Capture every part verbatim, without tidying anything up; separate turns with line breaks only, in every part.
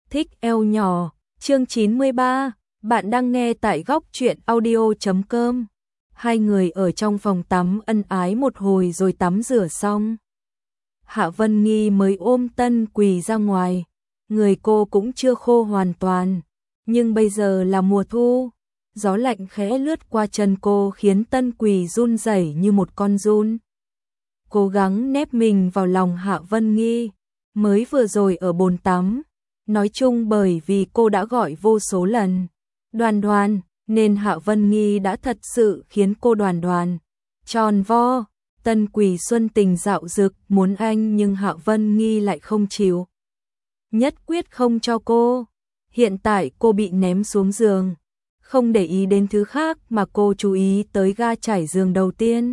Thích eo nhỏ, chương chín mươi ba, bạn đang nghe tại góc truyện audio chấm com. Hai người ở trong phòng tắm ân ái một hồi rồi tắm rửa xong. Hạ Vân Nghi mới ôm Tân Quỳ ra ngoài, người cô cũng chưa khô hoàn toàn, nhưng bây giờ là mùa thu, gió lạnh khẽ lướt qua chân cô khiến Tân Quỳ run rẩy như một con giun. Cố gắng nép mình vào lòng Hạ Vân Nghi, mới vừa rồi ở bồn tắm. Nói chung bởi vì cô đã gọi vô số lần Đoàn Đoàn, nên Hạ Vân Nghi đã thật sự khiến cô Đoàn Đoàn tròn vo. Tân Quỳ xuân tình dạo dực muốn anh nhưng Hạ Vân Nghi lại không chịu. Nhất quyết không cho cô. Hiện tại cô bị ném xuống giường, không để ý đến thứ khác mà cô chú ý tới ga trải giường đầu tiên.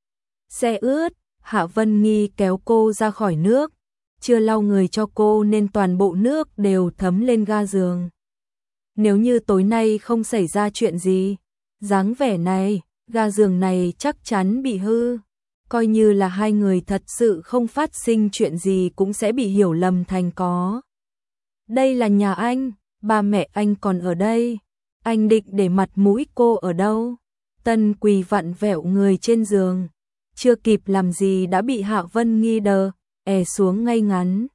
Xe ướt, Hạ Vân Nghi kéo cô ra khỏi nước. Chưa lau người cho cô nên toàn bộ nước đều thấm lên ga giường. Nếu như tối nay không xảy ra chuyện gì, dáng vẻ này, ga giường này chắc chắn bị hư. Coi như là hai người thật sự không phát sinh chuyện gì cũng sẽ bị hiểu lầm thành có. Đây là nhà anh, ba mẹ anh còn ở đây. Anh định để mặt mũi cô ở đâu? Tân Quỳ vặn vẹo người trên giường. Chưa kịp làm gì đã bị Hạ Vân Nghi đờ è xuống ngay ngắn.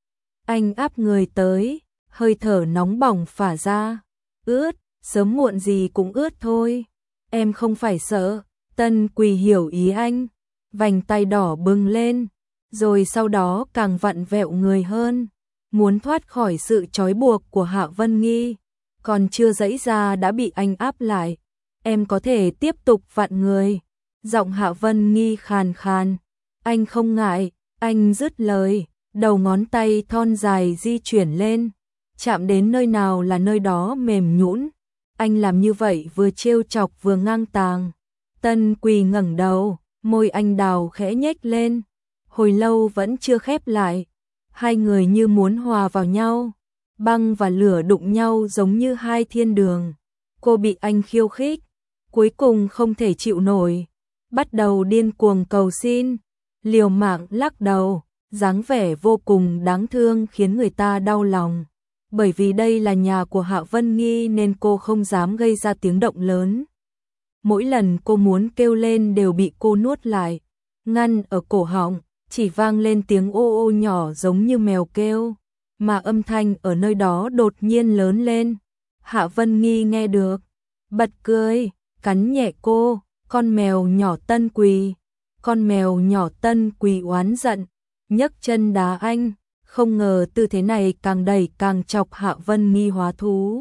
Anh áp người tới, hơi thở nóng bỏng phả ra. Ướt, sớm muộn gì cũng ướt thôi. Em không phải sợ. Tân Quỳ hiểu ý anh, vành tay đỏ bừng lên, rồi sau đó càng vặn vẹo người hơn, muốn thoát khỏi sự trói buộc của Hạ Vân Nghi. Còn chưa giãy ra đã bị anh áp lại. Em có thể tiếp tục vặn người. Giọng Hạ Vân Nghi khàn khàn. Anh không ngại. Anh dứt lời, đầu ngón tay thon dài di chuyển lên, chạm đến nơi nào là nơi đó mềm nhũn. Anh làm như vậy vừa trêu chọc vừa ngang tàng. Tân Quỳ ngẩng đầu, môi anh đào khẽ nhếch lên, hồi lâu vẫn chưa khép lại. Hai người như muốn hòa vào nhau, băng và lửa đụng nhau giống như hai thiên đường. Cô bị anh khiêu khích, cuối cùng không thể chịu nổi, bắt đầu điên cuồng cầu xin. Liều mạng lắc đầu, dáng vẻ vô cùng đáng thương khiến người ta đau lòng. Bởi vì đây là nhà của Hạ Vân Nghi nên cô không dám gây ra tiếng động lớn. Mỗi lần cô muốn kêu lên đều bị cô nuốt lại, ngăn ở cổ họng, chỉ vang lên tiếng ô ô nhỏ giống như mèo kêu, mà âm thanh ở nơi đó đột nhiên lớn lên. Hạ Vân Nghi nghe được, bật cười, cắn nhẹ cô, con mèo nhỏ Tân Quỳ. Con mèo nhỏ Tân Quỳ oán giận, nhấc chân đá anh, không ngờ tư thế này càng đẩy càng chọc Hạ Vân Nghi hóa thú.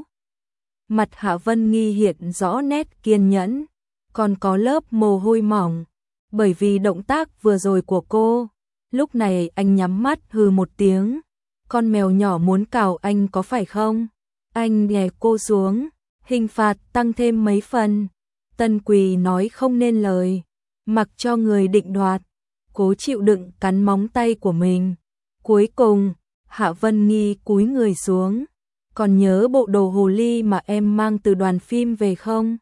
Mặt Hạ Vân Nghi hiện rõ nét kiên nhẫn, còn có lớp mồ hôi mỏng, bởi vì động tác vừa rồi của cô. Lúc này anh nhắm mắt hừ một tiếng, con mèo nhỏ muốn cào anh có phải không? Anh đè cô xuống, hình phạt tăng thêm mấy phần. Tân Quỳ nói không nên lời, mặc cho người định đoạt, cố chịu đựng cắn móng tay của mình. Cuối cùng, Hạ Vân Nghi cúi người xuống. Còn nhớ bộ đồ hồ ly mà em mang từ đoàn phim về không?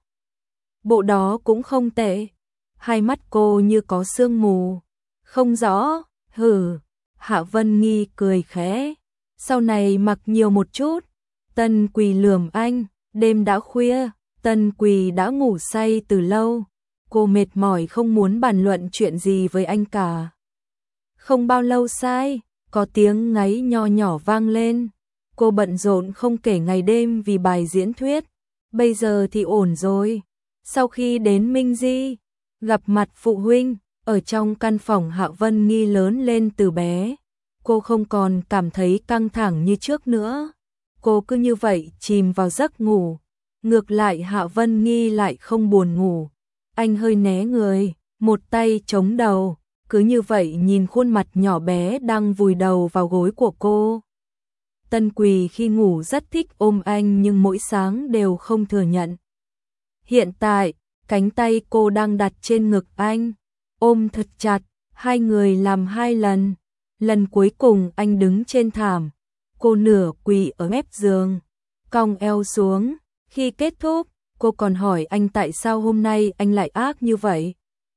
Bộ đó cũng không tệ. Hai mắt cô như có sương mù. Không rõ, hử. Hạ Vân Nghi cười khẽ. Sau này mặc nhiều một chút. Tân Quỳ lườm anh, đêm đã khuya, Tân Quỳ đã ngủ say từ lâu. Cô mệt mỏi không muốn bàn luận chuyện gì với anh cả. Không bao lâu sai, có tiếng ngáy nho nhỏ vang lên. Cô bận rộn không kể ngày đêm vì bài diễn thuyết. Bây giờ thì ổn rồi. Sau khi đến Minh Di, gặp mặt phụ huynh, ở trong căn phòng Hạ Vân Nghi lớn lên từ bé. Cô không còn cảm thấy căng thẳng như trước nữa. Cô cứ như vậy chìm vào giấc ngủ. Ngược lại Hạ Vân Nghi lại không buồn ngủ. Anh hơi né người, một tay chống đầu, cứ như vậy nhìn khuôn mặt nhỏ bé đang vùi đầu vào gối của cô. Tân Quỳ khi ngủ rất thích ôm anh nhưng mỗi sáng đều không thừa nhận. Hiện tại, cánh tay cô đang đặt trên ngực anh, ôm thật chặt, hai người làm hai lần. Lần cuối cùng anh đứng trên thảm, cô nửa quỳ ở mép giường, cong eo xuống. Khi kết thúc, cô còn hỏi anh tại sao hôm nay anh lại ác như vậy.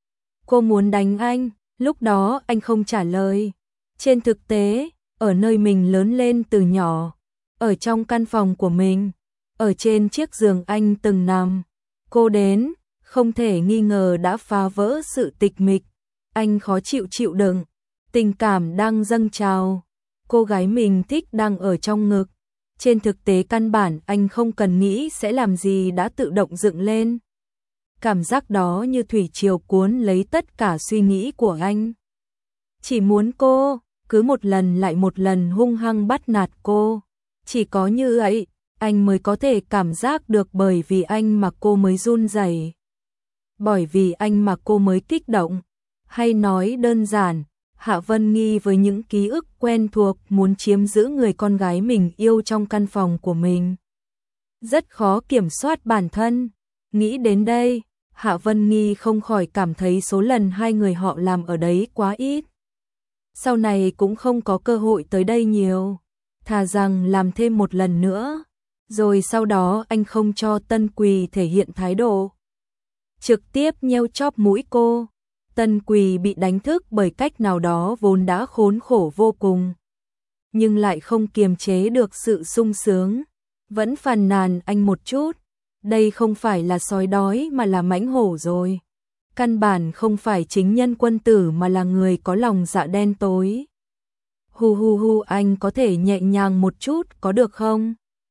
Cô muốn đánh anh, lúc đó anh không trả lời. Trên thực tế, ở nơi mình lớn lên từ nhỏ, ở trong căn phòng của mình, ở trên chiếc giường anh từng nằm. Cô đến, không thể nghi ngờ đã phá vỡ sự tịch mịch. Anh khó chịu chịu đựng, tình cảm đang dâng trào. Cô gái mình thích đang ở trong ngực. Trên thực tế căn bản anh không cần nghĩ sẽ làm gì đã tự động dựng lên. Cảm giác đó như thủy triều cuốn lấy tất cả suy nghĩ của anh. Chỉ muốn cô, cứ một lần lại một lần hung hăng bắt nạt cô. Chỉ có như vậy, anh mới có thể cảm giác được, bởi vì anh mà cô mới run rẩy. Bởi vì anh mà cô mới kích động. Hay nói đơn giản, Hạ Vân Nghi với những ký ức quen thuộc muốn chiếm giữ người con gái mình yêu trong căn phòng của mình. Rất khó kiểm soát bản thân. Nghĩ đến đây, Hạ Vân Nghi không khỏi cảm thấy số lần hai người họ làm ở đấy quá ít. Sau này cũng không có cơ hội tới đây nhiều. Thà rằng làm thêm một lần nữa. Rồi sau đó anh không cho Tân Quỳ thể hiện thái độ. Trực tiếp nheo chóp mũi cô. Tân Quỳ bị đánh thức bởi cách nào đó vốn đã khốn khổ vô cùng. Nhưng lại không kiềm chế được sự sung sướng. Vẫn phàn nàn anh một chút. Đây không phải là sói đói mà là mãnh hổ rồi. Căn bản không phải chính nhân quân tử mà là người có lòng dạ đen tối. Hu hu hu, anh có thể nhẹ nhàng một chút có được không?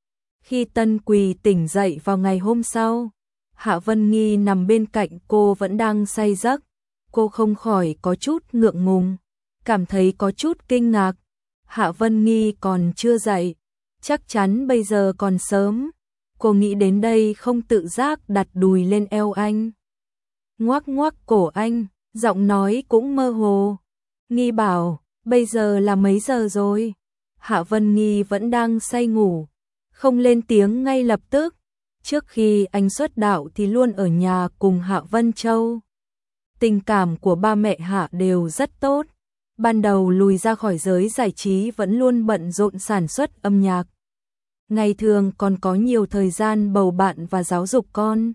Khi Tân Quỳ tỉnh dậy vào ngày hôm sau, Hạ Vân Nghi nằm bên cạnh cô vẫn đang say giấc. Cô không khỏi có chút ngượng ngùng, cảm thấy có chút kinh ngạc. Hạ Vân Nghi còn chưa dậy, chắc chắn bây giờ còn sớm. Cô nghĩ đến đây không tự giác đặt đùi lên eo anh. Ngoắc ngoắc cổ anh, giọng nói cũng mơ hồ. Nghi bảo, bây giờ là mấy giờ rồi? Hạ Vân Nghi vẫn đang say ngủ, không lên tiếng ngay lập tức. Trước khi anh xuất đạo thì luôn ở nhà cùng Hạ Vân Châu. Tình cảm của ba mẹ Hạ đều rất tốt. Ban đầu lùi ra khỏi giới giải trí vẫn luôn bận rộn sản xuất âm nhạc. Ngày thường còn có nhiều thời gian bầu bạn và giáo dục con.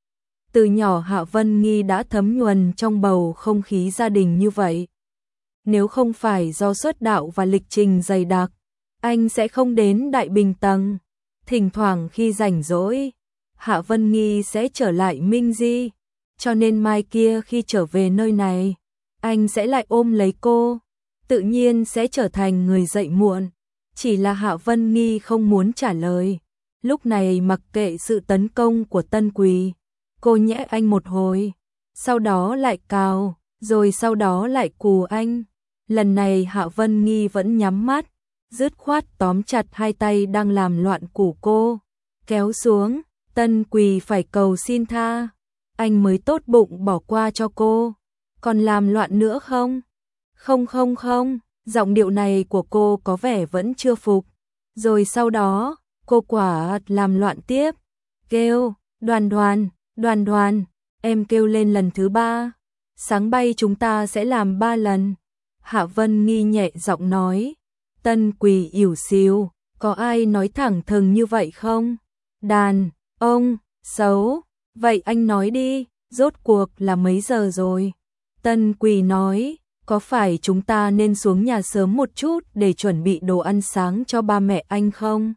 Từ nhỏ Hạ Vân Nghi đã thấm nhuần trong bầu không khí gia đình như vậy. Nếu không phải do xuất đạo và lịch trình dày đặc, anh sẽ không đến Đại Bình Tầng. Thỉnh thoảng khi rảnh rỗi, Hạ Vân Nghi sẽ trở lại Minh Di. Cho nên mai kia khi trở về nơi này, anh sẽ lại ôm lấy cô. Tự nhiên sẽ trở thành người dậy muộn. Chỉ là Hạ Vân Nghi không muốn trả lời. Lúc này mặc kệ sự tấn công của Tân Quỳ, cô nhẽ anh một hồi, sau đó lại cào, rồi sau đó lại cù anh. Lần này Hạ Vân Nghi vẫn nhắm mắt, dứt khoát tóm chặt hai tay đang làm loạn củ cô, kéo xuống. Tân Quỳ phải cầu xin tha, anh mới tốt bụng bỏ qua cho cô. Còn làm loạn nữa không? Không không không, giọng điệu này của cô có vẻ vẫn chưa phục. Rồi sau đó, cô quả làm loạn tiếp, kêu, Đoàn Đoàn, Đoàn Đoàn, em kêu lên lần thứ ba. Sáng bay chúng ta sẽ làm ba lần. Hạ Vân Nghi nhẹ giọng nói. Tân Quỳ ỉu xìu, có ai nói thẳng thừng như vậy không? Đàn, ông, xấu, vậy anh nói đi, rốt cuộc là mấy giờ rồi? Tân Quỳ nói, có phải chúng ta nên xuống nhà sớm một chút để chuẩn bị đồ ăn sáng cho ba mẹ anh không?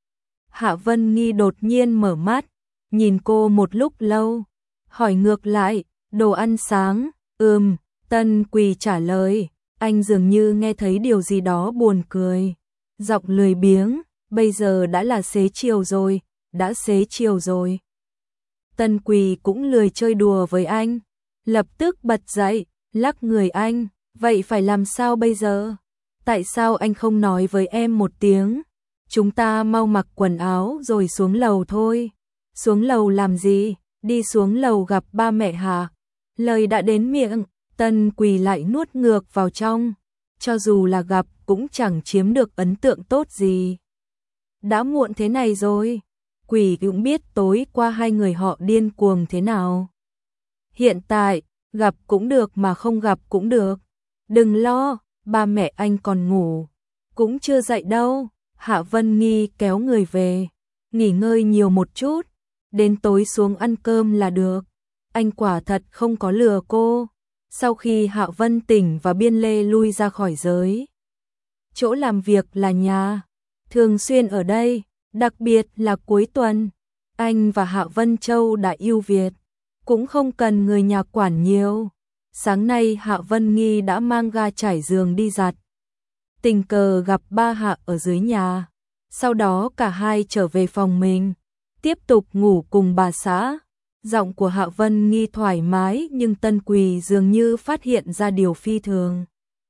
Hạ Vân Nghi đột nhiên mở mắt, nhìn cô một lúc lâu, hỏi ngược lại, đồ ăn sáng, ừm, Tân Quỳ trả lời, anh dường như nghe thấy điều gì đó buồn cười, giọng lười biếng, bây giờ đã là xế chiều rồi, đã xế chiều rồi. Tân Quỳ cũng lười chơi đùa với anh, lập tức bật dậy, lắc người anh, vậy phải làm sao bây giờ? Tại sao anh không nói với em một tiếng? Chúng ta mau mặc quần áo rồi xuống lầu thôi. Xuống lầu làm gì? Đi xuống lầu gặp ba mẹ hả? Lời đã đến miệng, Tân Quỳ lại nuốt ngược vào trong. Cho dù là gặp cũng chẳng chiếm được ấn tượng tốt gì. Đã muộn thế này rồi, Quỳ cũng biết tối qua hai người họ điên cuồng thế nào. Hiện tại, gặp cũng được mà không gặp cũng được. Đừng lo, ba mẹ anh còn ngủ, cũng chưa dậy đâu. Hạ Vân Nghi kéo người về, nghỉ ngơi nhiều một chút, đến tối xuống ăn cơm là được. Anh quả thật không có lừa cô. Sau khi Hạ Vân tỉnh và Biên Lê lui ra khỏi giới chỗ làm việc là nhà, thường xuyên ở đây, đặc biệt là cuối tuần. Anh và Hạ Vân Châu đã yêu Việt, cũng không cần người nhà quản nhiều. Sáng nay Hạ Vân Nghi đã mang ga trải giường đi giặt. Tình cờ gặp ba Hạ ở dưới nhà, sau đó cả hai trở về phòng mình, tiếp tục ngủ cùng bà xã. Giọng của Hạ Vân Nghi thoải mái nhưng Tân Quỳ dường như phát hiện ra điều phi thường.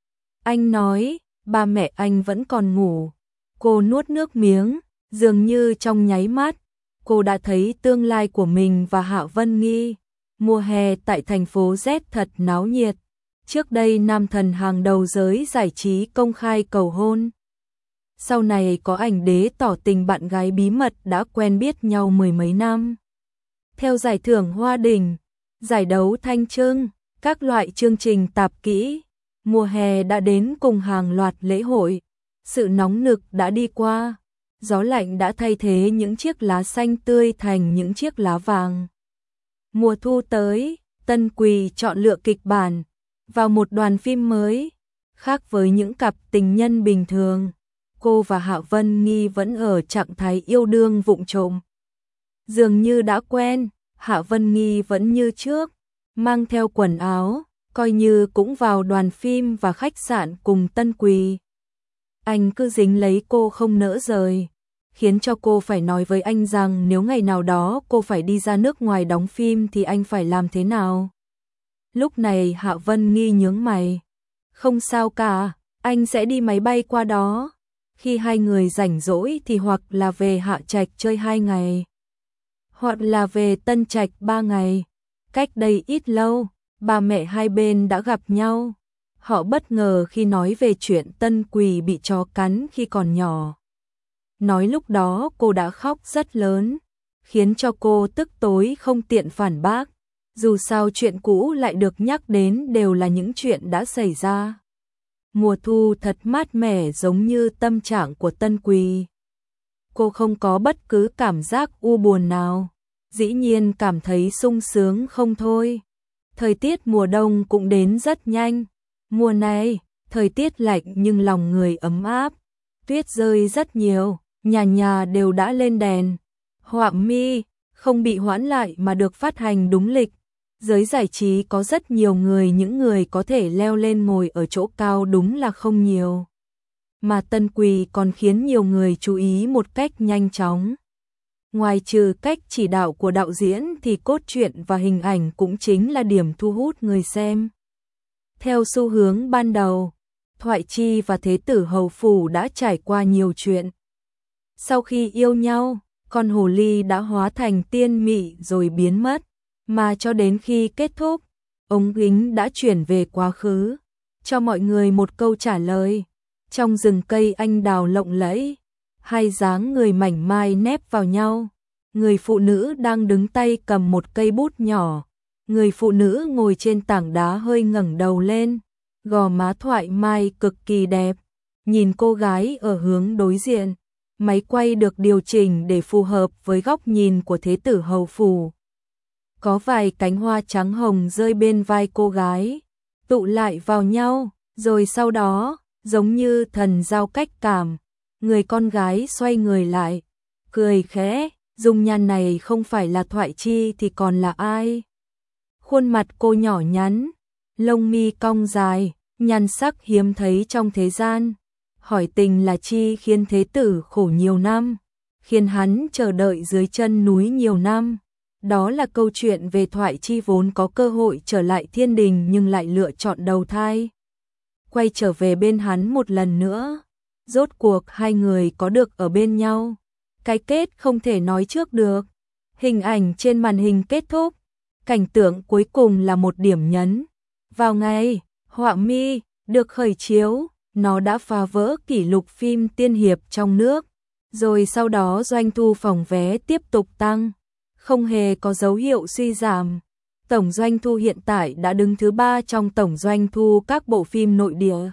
Anh nói, ba mẹ anh vẫn còn ngủ. Cô nuốt nước miếng, dường như trong nháy mắt, cô đã thấy tương lai của mình và Hạ Vân Nghi. Mùa hè tại thành phố Z thật náo nhiệt. Trước đây nam thần hàng đầu giới giải trí công khai cầu hôn. Sau này có ảnh đế tỏ tình bạn gái bí mật đã quen biết nhau mười mấy năm. Theo giải thưởng Hoa Đỉnh, giải đấu Thanh Trưng, các loại chương trình tạp kỹ, mùa hè đã đến cùng hàng loạt lễ hội. Sự nóng nực đã đi qua, gió lạnh đã thay thế những chiếc lá xanh tươi thành những chiếc lá vàng. Mùa thu tới, Tân Quỳ chọn lựa kịch bản vào một đoàn phim mới. Khác với những cặp tình nhân bình thường, cô và Hạ Vân Nghi vẫn ở trạng thái yêu đương vụng trộm. Dường như đã quen, Hạ Vân Nghi vẫn như trước, mang theo quần áo, coi như cũng vào đoàn phim và khách sạn cùng Tân Quỳ. Anh cứ dính lấy cô không nỡ rời, khiến cho cô phải nói với anh rằng nếu ngày nào đó cô phải đi ra nước ngoài đóng phim thì anh phải làm thế nào. Lúc này Hạ Vân Nghi nhướng mày. Không sao cả, anh sẽ đi máy bay qua đó. Khi hai người rảnh rỗi thì hoặc là về Hạ Trạch chơi hai ngày, hoặc là về Tân Trạch ba ngày. Cách đây ít lâu, ba mẹ hai bên đã gặp nhau. Họ bất ngờ khi nói về chuyện Tân Quỳ bị chó cắn khi còn nhỏ. Nói lúc đó cô đã khóc rất lớn, khiến cho cô tức tối không tiện phản bác. Dù sao chuyện cũ lại được nhắc đến đều là những chuyện đã xảy ra. Mùa thu thật mát mẻ giống như tâm trạng của Tân Quỳ. Cô không có bất cứ cảm giác u buồn nào, dĩ nhiên cảm thấy sung sướng không thôi. Thời tiết mùa đông cũng đến rất nhanh. Mùa này, thời tiết lạnh nhưng lòng người ấm áp. Tuyết rơi rất nhiều, nhà nhà đều đã lên đèn. Họa mi không bị hoãn lại mà được phát hành đúng lịch. Giới giải trí có rất nhiều người, những người có thể leo lên ngồi ở chỗ cao đúng là không nhiều. Mà Tân Quỳ còn khiến nhiều người chú ý một cách nhanh chóng. Ngoài trừ cách chỉ đạo của đạo diễn thì cốt truyện và hình ảnh cũng chính là điểm thu hút người xem. Theo xu hướng ban đầu, Thoại Chi và Thế tử Hầu Phủ đã trải qua nhiều chuyện. Sau khi yêu nhau, con hồ ly đã hóa thành tiên mị rồi biến mất. Mà cho đến khi kết thúc, ống kính đã chuyển về quá khứ, cho mọi người một câu trả lời. Trong rừng cây anh đào lộng lẫy, hai dáng người mảnh mai nép vào nhau. Người phụ nữ đang đứng tay cầm một cây bút nhỏ. Người phụ nữ ngồi trên tảng đá hơi ngẩng đầu lên, gò má thoại mai cực kỳ đẹp. Nhìn cô gái ở hướng đối diện, máy quay được điều chỉnh để phù hợp với góc nhìn của Thế tử Hầu Phủ. Có vài cánh hoa trắng hồng rơi bên vai cô gái, tụ lại vào nhau, rồi sau đó, giống như thần giao cách cảm, người con gái xoay người lại, cười khẽ, dung nhan này không phải là Thoại Chi thì còn là ai? Khuôn mặt cô nhỏ nhắn, lông mi cong dài, nhan sắc hiếm thấy trong thế gian. Hỏi tình là chi khiến thế tử khổ nhiều năm, khiến hắn chờ đợi dưới chân núi nhiều năm. Đó là câu chuyện về Thoại Chi vốn có cơ hội trở lại thiên đình nhưng lại lựa chọn đầu thai. Quay trở về bên hắn một lần nữa. Rốt cuộc hai người có được ở bên nhau. Cái kết không thể nói trước được. Hình ảnh trên màn hình kết thúc. Cảnh tượng cuối cùng là một điểm nhấn. Vào ngày Họa Mi được khởi chiếu, nó đã phá vỡ kỷ lục phim tiên hiệp trong nước. Rồi sau đó doanh thu phòng vé tiếp tục tăng, không hề có dấu hiệu suy giảm. Tổng doanh thu hiện tại đã đứng thứ ba trong tổng doanh thu các bộ phim nội địa.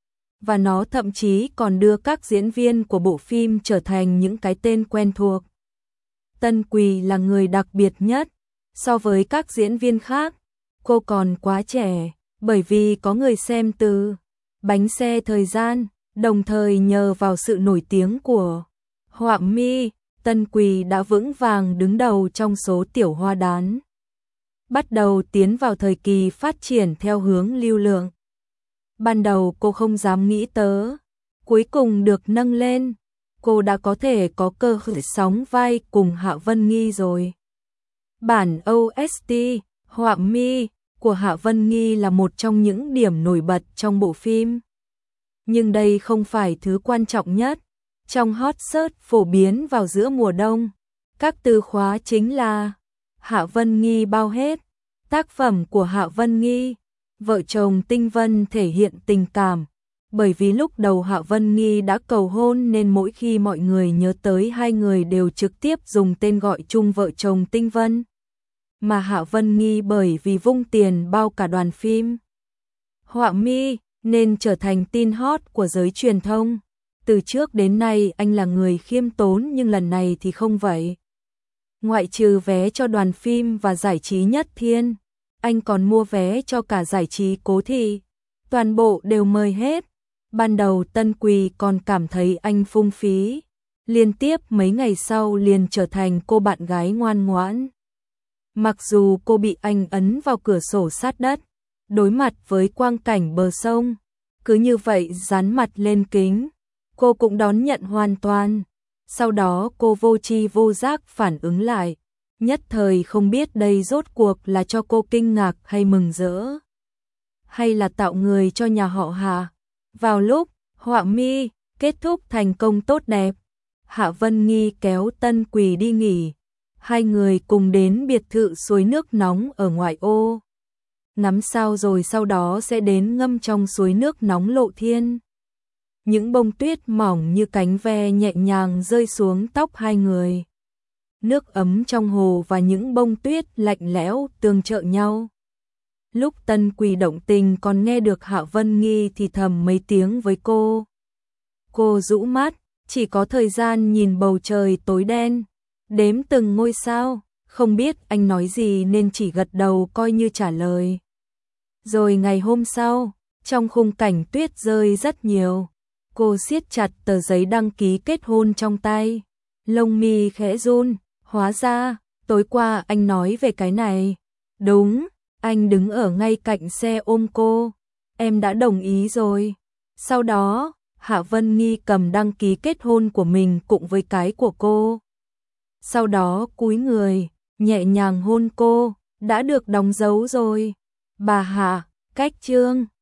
Và nó thậm chí còn đưa các diễn viên của bộ phim trở thành những cái tên quen thuộc. Tân Quỳ là người đặc biệt nhất. So với các diễn viên khác, cô còn quá trẻ, bởi vì có người xem từ Bánh xe thời gian, Đồng thời nhờ vào sự nổi tiếng của họa mi, Tân Quỳ đã vững vàng đứng đầu trong số tiểu hoa đán. Bắt đầu tiến vào thời kỳ phát triển theo hướng lưu lượng. Ban đầu cô không dám nghĩ tới, cuối cùng được nâng lên, cô đã có thể có cơ hội sóng vai cùng Hạ Vân Nghi rồi. Bản ô ét tê, họa mi của Hạ Vân Nghi là một trong những điểm nổi bật trong bộ phim. Nhưng đây không phải thứ quan trọng nhất. Trong hot search phổ biến vào giữa mùa đông, các từ khóa chính là Hạ Vân Nghi bao hết, tác phẩm của Hạ Vân Nghi, vợ chồng Tinh Vân thể hiện tình cảm. Bởi vì lúc đầu Hạ Vân Nghi đã cầu hôn nên mỗi khi mọi người nhớ tới hai người đều trực tiếp dùng tên gọi chung vợ chồng Tinh Vân. Mà Hạ Vân Nghi bởi vì vung tiền bao cả đoàn phim họa mi nên trở thành tin hot của giới truyền thông. Từ trước đến nay anh là người khiêm tốn nhưng lần này thì không vậy. Ngoại trừ vé cho đoàn phim và giải trí Nhất Thiên, anh còn mua vé cho cả giải trí Cố Thị. Toàn bộ đều mời hết. Ban đầu Tân Quỳ còn cảm thấy anh phung phí. Liên tiếp mấy ngày sau liền trở thành cô bạn gái ngoan ngoãn. Mặc dù cô bị anh ấn vào cửa sổ sát đất, đối mặt với quang cảnh bờ sông, cứ như vậy dán mặt lên kính, cô cũng đón nhận hoàn toàn. Sau đó cô vô tri vô giác phản ứng lại, nhất thời không biết đây rốt cuộc là cho cô kinh ngạc hay mừng rỡ, hay là tạo người cho nhà họ Hạ. Vào lúc họa mi kết thúc thành công tốt đẹp, Hạ Vân Nghi kéo Tân Quỳ đi nghỉ. Hai người cùng đến biệt thự suối nước nóng ở ngoại ô. Ngắm sao rồi sau đó sẽ đến ngâm trong suối nước nóng Lộ Thiên. Những bông tuyết mỏng như cánh ve nhẹ nhàng rơi xuống tóc hai người. Nước ấm trong hồ và những bông tuyết lạnh lẽo tương trợ nhau. Lúc Tân Quỳ động tình còn nghe được Hạ Vân Nghi thì thầm mấy tiếng với cô. Cô rũ mắt, chỉ có thời gian nhìn bầu trời tối đen, đếm từng ngôi sao, không biết anh nói gì nên chỉ gật đầu coi như trả lời. Rồi ngày hôm sau, trong khung cảnh tuyết rơi rất nhiều, cô siết chặt tờ giấy đăng ký kết hôn trong tay, lông mi khẽ run, hóa ra, tối qua anh nói về cái này. Đúng, anh đứng ở ngay cạnh xe ôm cô, em đã đồng ý rồi. Sau đó, Hạ Vân Nghi cầm đăng ký kết hôn của mình cùng với cái của cô. Sau đó cúi người, nhẹ nhàng hôn cô, đã được đóng dấu rồi. Bà Hạ, cách chương